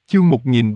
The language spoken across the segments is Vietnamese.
Chương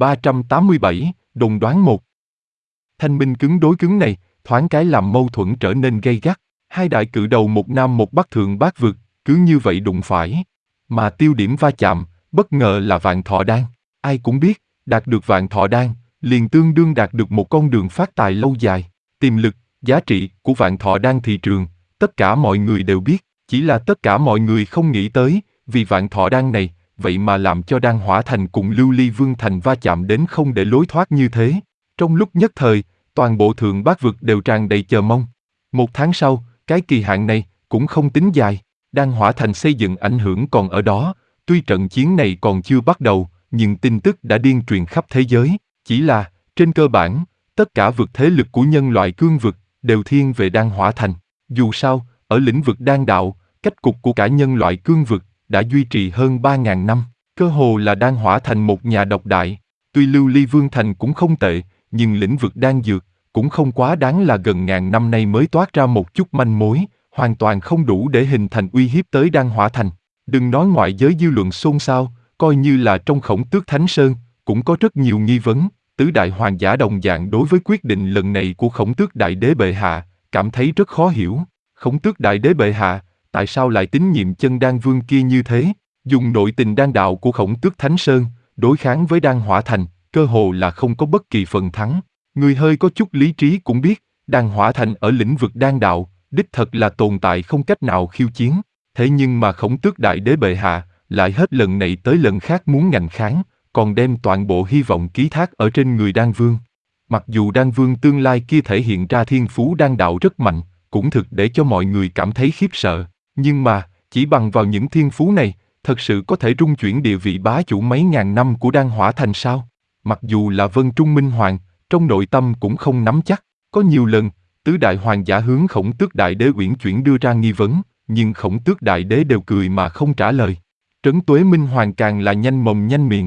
1387, đồn đoán 1. Thanh minh cứng đối cứng này, thoáng cái làm mâu thuẫn trở nên gay gắt. Hai đại cự đầu một nam một bắc thượng bát vực, cứ như vậy đụng phải. Mà tiêu điểm va chạm, bất ngờ là Vạn Thọ Đan. Ai cũng biết, đạt được Vạn Thọ Đan, liền tương đương đạt được một con đường phát tài lâu dài. Tiềm lực, giá trị của Vạn Thọ Đan thị trường, tất cả mọi người đều biết, chỉ là tất cả mọi người không nghĩ tới, vì Vạn Thọ Đan này, vậy mà làm cho Đan Hỏa Thành cùng Lưu Ly Vương Thành va chạm đến không để lối thoát như thế. Trong lúc nhất thời, toàn bộ thượng bát vực đều tràn đầy chờ mong. 1 tháng sau, cái kỳ hạn này cũng không tính dài. Đan Hỏa Thành xây dựng ảnh hưởng còn ở đó, tuy trận chiến này còn chưa bắt đầu, nhưng tin tức đã điên truyền khắp thế giới. Chỉ là, trên cơ bản, tất cả vực thế lực của nhân loại cương vực đều thiên về Đan Hỏa Thành. Dù sao, ở lĩnh vực đan đạo, cách cục của cả nhân loại cương vực đã duy trì hơn 3.000 năm, cơ hồ là Đan Hỏa Thành một nhà độc đại. Tuy Lưu Ly Vương Thành cũng không tệ, nhưng lĩnh vực đan dược cũng không quá đáng là gần ngàn năm nay mới toát ra một chút manh mối, hoàn toàn không đủ để hình thành uy hiếp tới Đan Hỏa Thành. Đừng nói ngoại giới dư luận xôn xao, coi như là trong Khổng Tước Thánh Sơn, cũng có rất nhiều nghi vấn. Tứ đại hoàng giả đồng dạng đối với quyết định lần này của Khổng Tước Đại Đế bệ hạ, cảm thấy rất khó hiểu. Khổng Tước Đại Đế bệ hạ, tại sao lại tín nhiệm chân đan vương kia như thế? Dùng nội tình đan đạo của Khổng Tước Thánh Sơn, đối kháng với Đan Hỏa Thành, cơ hồ là không có bất kỳ phần thắng. Người hơi có chút lý trí cũng biết, Đan Hỏa Thành ở lĩnh vực đan đạo, đích thật là tồn tại không cách nào khiêu chiến. Thế nhưng mà Khổng Tước Đại Đế bệ hạ, lại hết lần này tới lần khác muốn ngành kháng, còn đem toàn bộ hy vọng ký thác ở trên người Đan Vương. Mặc dù Đan Vương tương lai kia thể hiện ra thiên phú đan đạo rất mạnh, cũng thực để cho mọi người cảm thấy khiếp sợ. Nhưng mà, chỉ bằng vào những thiên phú này, thật sự có thể rung chuyển địa vị bá chủ mấy ngàn năm của Đan Hỏa Thành sao? Mặc dù là Vân Trung Minh Hoàng, trong nội tâm cũng không nắm chắc. Có nhiều lần, tứ đại hoàng giả hướng Khổng Tước Đại Đế uyển chuyển đưa ra nghi vấn, nhưng Khổng Tước Đại Đế đều cười mà không trả lời. Trấn Tuế Minh Hoàng càng là nhanh mồm nhanh miệng.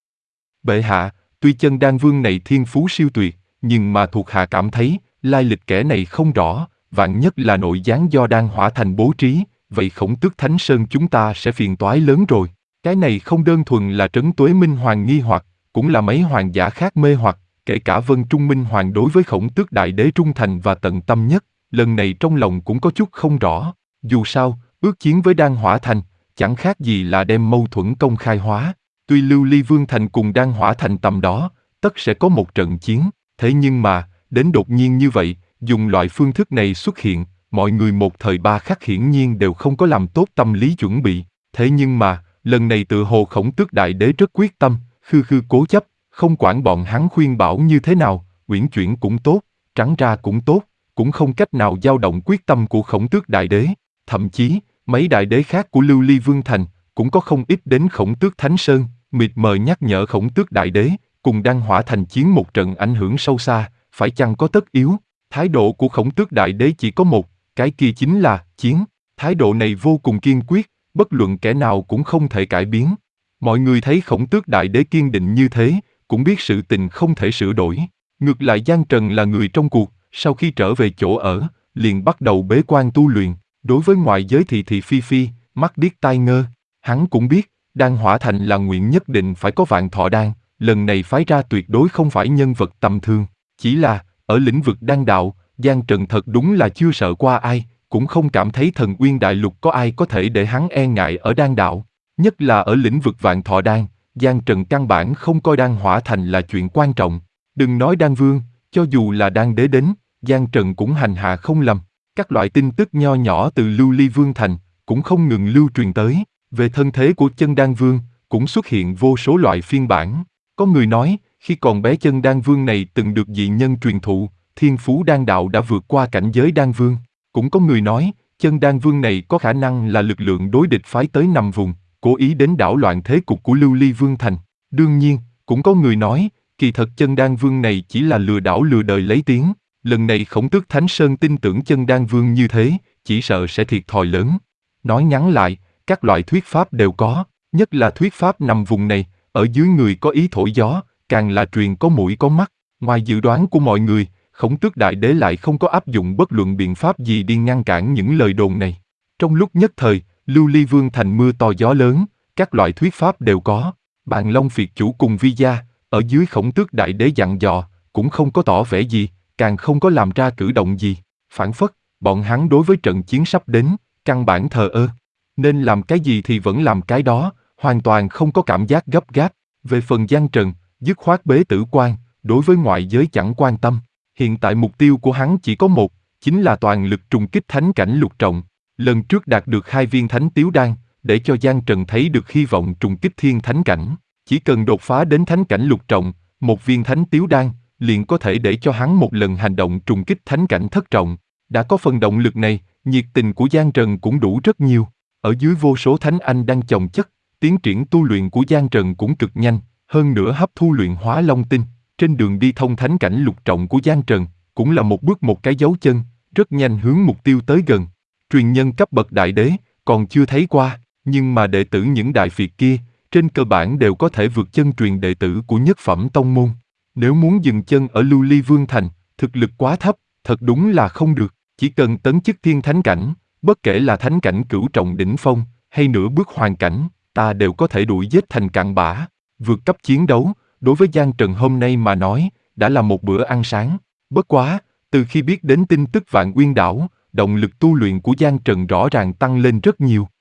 Bệ hạ, tuy chân đan vương này thiên phú siêu tuyệt, nhưng mà thuộc hạ cảm thấy, lai lịch kẻ này không rõ, vạn nhất là nội gián do Đan Hỏa Thành bố trí, vậy Khổng Tước Thánh Sơn chúng ta sẽ phiền toái lớn rồi. Cái này không đơn thuần là Trấn Tuế Minh Hoàng nghi hoặc, cũng là mấy hoàng giả khác mê hoặc, kể cả Vân Trung Minh Hoàng đối với Khổng Tước Đại Đế trung thành và tận tâm nhất, lần này trong lòng cũng có chút không rõ. Dù sao, ước chiến với Đan Hỏa Thành, chẳng khác gì là đem mâu thuẫn công khai hóa. Tuy Lưu Ly Vương Thành cùng Đan Hỏa Thành tầm đó, tất sẽ có một trận chiến, thế nhưng mà, đến đột nhiên như vậy, dùng loại phương thức này xuất hiện, mọi người một thời ba khắc hiển nhiên đều không có làm tốt tâm lý chuẩn bị. Thế nhưng mà, lần này tự hồ Khổng Tước Đại Đế rất quyết tâm, khư khư cố chấp, không quản bọn hắn khuyên bảo như thế nào, uyển chuyển cũng tốt, trắng ra cũng tốt, cũng không cách nào dao động quyết tâm của Khổng Tước Đại Đế. Thậm chí, mấy đại đế khác của Lưu Ly Vương Thành, cũng có không ít đến Khổng Tước Thánh Sơn, mịt mờ nhắc nhở Khổng Tước Đại Đế, cùng Đan Hỏa Thành chiến một trận ảnh hưởng sâu xa, phải chăng có tất yếu. Thái độ của Khổng Tước Đại Đế chỉ có một, cái kia chính là chiến. Thái độ này vô cùng kiên quyết, bất luận kẻ nào cũng không thể cải biến. Mọi người thấy Khổng Tước Đại Đế kiên định như thế, cũng biết sự tình không thể sửa đổi. Ngược lại Giang Trần là người trong cuộc, sau khi trở về chỗ ở, liền bắt đầu bế quan tu luyện. Đối với ngoại giới thị thị phi phi, mắt điếc tai ngơ, hắn cũng biết, Đan Hỏa Thành là nguyện nhất định phải có Vạn Thọ Đan, lần này phái ra tuyệt đối không phải nhân vật tầm thường. Chỉ là, ở lĩnh vực đan đạo, Giang Trần thật đúng là chưa sợ qua ai, cũng không cảm thấy Thần Uyên Đại Lục có ai có thể để hắn e ngại ở đan đạo. Nhất là ở lĩnh vực Vạn Thọ Đan, Giang Trần căn bản không coi Đan Hỏa Thành là chuyện quan trọng. Đừng nói Đan Vương, cho dù là Đan Đế đến, Giang Trần cũng hành hạ không lầm. Các loại tin tức nho nhỏ từ Lưu Ly Vương Thành cũng không ngừng lưu truyền tới. Về thân thế của chân đan vương, cũng xuất hiện vô số loại phiên bản. Có người nói, khi còn bé chân đan vương này từng được dị nhân truyền thụ, thiên phú đan đạo đã vượt qua cảnh giới đan vương. Cũng có người nói, chân đan vương này có khả năng là lực lượng đối địch phái tới nằm vùng, cố ý đến đảo loạn thế cục của Lưu Ly Vương Thành. Đương nhiên, cũng có người nói, kỳ thật chân đan vương này chỉ là lừa đảo lừa đời lấy tiếng. Lần này Khổng Tước Thánh Sơn tin tưởng chân đan vương như thế, chỉ sợ sẽ thiệt thòi lớn. Nói ngắn lại, các loại thuyết pháp đều có, nhất là thuyết pháp nằm vùng này, ở dưới người có ý thổi gió, càng là truyền có mũi có mắt. Ngoài dự đoán của mọi người, Khổng Tước Đại Đế lại không có áp dụng bất luận biện pháp gì đi ngăn cản những lời đồn này. Trong lúc nhất thời, Lưu Ly Vương Thành mưa to gió lớn, các loại thuyết pháp đều có. Bàn Long Phiệt chủ cùng Vi Gia, ở dưới Khổng Tước Đại Đế dặn dò, cũng không có tỏ vẻ gì, càng không có làm ra cử động gì. Phản phất, bọn hắn đối với trận chiến sắp đến, căn bản thờ ơ. Nên làm cái gì thì vẫn làm cái đó, hoàn toàn không có cảm giác gấp gáp. Về phần Giang Trần, dứt khoát bế tử quan, đối với ngoại giới chẳng quan tâm. Hiện tại mục tiêu của hắn chỉ có một, chính là toàn lực trùng kích thánh cảnh lục trọng. Lần trước đạt được 2 viên thánh tiếu đan, để cho Giang Trần thấy được hy vọng trùng kích thiên thánh cảnh. Chỉ cần đột phá đến thánh cảnh lục trọng, một viên thánh tiếu đan, liền có thể để cho hắn một lần hành động trùng kích thánh cảnh thất trọng. Đã có phần động lực này, nhiệt tình của Giang Trần cũng đủ rất nhiều. Ở dưới vô số thánh anh đang chồng chất, tiến triển tu luyện của Giang Trần cũng cực nhanh, hơn nữa hấp thu luyện hóa long tinh. Trên đường đi thông thánh cảnh lục trọng của Giang Trần, cũng là một bước một cái dấu chân, rất nhanh hướng mục tiêu tới gần. Truyền nhân cấp bậc đại đế, còn chưa thấy qua, nhưng mà đệ tử những đại phiệt kia, trên cơ bản đều có thể vượt chân truyền đệ tử của nhất phẩm tông môn. Nếu muốn dừng chân ở Lưu Ly Vương Thành, thực lực quá thấp, thật đúng là không được. Chỉ cần tấn chức thiên thánh cảnh, bất kể là thánh cảnh cửu trọng đỉnh phong, hay nửa bước hoàn cảnh, ta đều có thể đuổi giết thành cặn bã. Vượt cấp chiến đấu, đối với Giang Trần hôm nay mà nói, đã là một bữa ăn sáng. Bất quá, từ khi biết đến tin tức Vạn Uyên Đảo, động lực tu luyện của Giang Trần rõ ràng tăng lên rất nhiều.